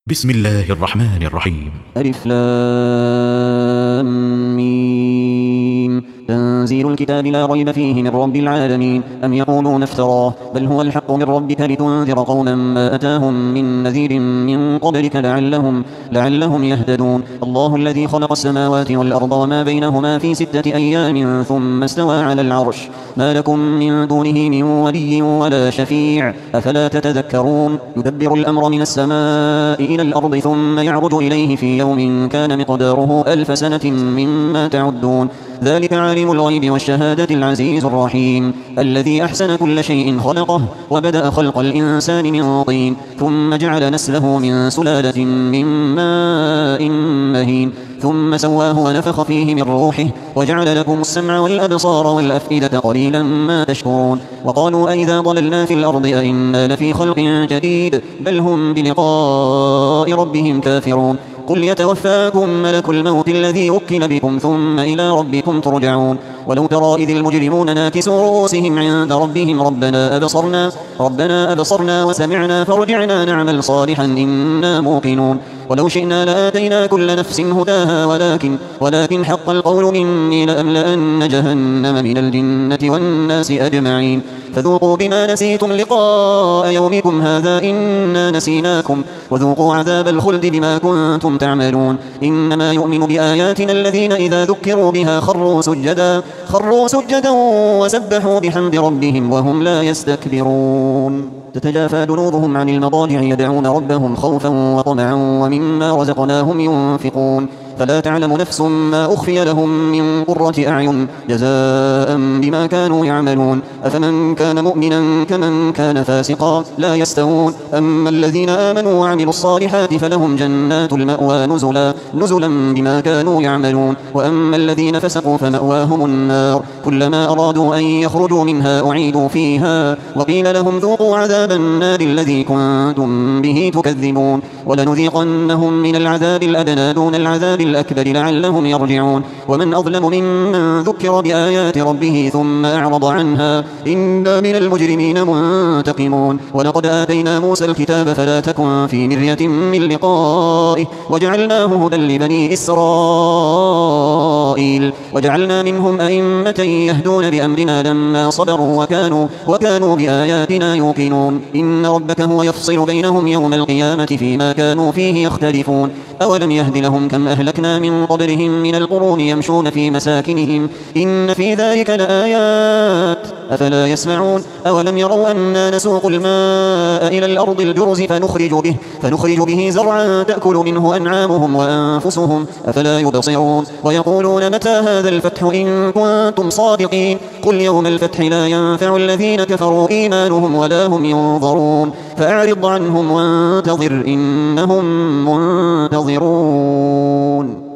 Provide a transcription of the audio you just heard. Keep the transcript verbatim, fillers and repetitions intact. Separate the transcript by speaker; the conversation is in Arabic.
Speaker 1: بسم الله الرحمن الرحيم.
Speaker 2: ألف لام ميم. تنزيل الكتاب لا ريب فيه من رب العالمين. أم يقولون افتراه بل هو الحق من ربك لتنذر قوما ما أتاهم من نذير من قبلك لعلهم, لعلهم يهتدون. الله الذي خلق السماوات والأرض وما بينهما في ستة أيام ثم استوى على العرش ما لكم من دونه من ولي ولا شفيع أفلا تتذكرون. يدبر الأمر من السماء إلى الأرض ثم يعرج إليه في يوم كان مقداره ألف سنة مما تعدون. ذلك عالم الغيب والشهادة العزيز الرحيم الذي أحسن كل شيء خلقه وبدأ خلق الإنسان من طين ثم جعل نسله من سلالة من ماء مهين ثم سواه ونفخ فيه من روحه وجعل لكم السمع والأبصار والأفئدة قليلا ما تشكرون. وقالوا أئذا ضللنا في الأرض أئنا لفي خلق جديد بل هم بلقاء ربهم كافرون. قل يتوفاكم ملك الموت الذي وكل بكم ثم إلى ربكم ترجعون. ولو ترى إذ المجرمون ناكسوا رؤوسهم عند ربهم ربنا أبصرنا, ربنا أبصرنا وسمعنا فارجعنا نعمل صالحا إنا موقنون. ولو شئنا لآتينا كل نفس هداها ولكن, ولكن حق القول مني لأملأن جهنم من الجنة والناس أجمعين. فذوقوا بما نسيتم لقاء يومكم هذا إنا نسيناكم وذوقوا عذاب الخلد بما كنتم تعملون. إنما يؤمن بآياتنا الذين إذا ذكروا بها خروا سجدا, خروا سجدا وسبحوا بحمد ربهم وهم لا يستكبرون. تتجافى جنوبهم عن المضاجع يدعون ربهم خوفا وطمعا ومما رزقناهم ينفقون. فلا تعلم نفس ما أخفي لهم من قرة أعين جزاء بما كانوا يعملون. أفمن كان مؤمنا كمن كان فاسقا لا يستوون. أما الذين آمنوا وعملوا الصالحات فلهم جنات المأوى نزلا, نزلا بما كانوا يعملون. وأما الذين فسقوا فمأواهم النار كلما أرادوا أن يخرجوا منها أعيدوا فيها وقيل لهم ذوقوا عذاب النار الذي كنتم به تكذبون. ولنذيقنهم من العذاب الأدنى دون العذاب الأكبر لعلهم يرجعون. ومن أظلم ممن ذكر بآيات ربه ثم أعرض عنها إنا من المجرمين منتقمون. ولقد آتينا موسى الكتاب فلا تكن في مرية من لقائه وجعلناه هدى لبني إسرائيل وجعلنا منهم أئمة يهدون بأمرنا لما صبروا وكانوا, وكانوا بآياتنا يوقنون. إن ربك هو يفصل بينهم يوم القيامة فيما كانوا فيه يختلفون. أولم يهد لهم كم أهلكنا من قبلهم من القرون يمشون في مساكنهم إن في ذلك لآيات أفلا يسمعون. أولم يروا أنا نسوق الماء إلى الأرض الجرز فنخرج به, فنخرج به زرعا تأكل منه أنعامهم وأنفسهم أفلا يبصرون. ويقولون متى هذا الفتح إن كنتم صادقين قل يوم الفتح لا ينفع الذين كفروا إيمانهم ولا هم ينظرون. فأعرض عنهم وانتظر إنهم منتظرون.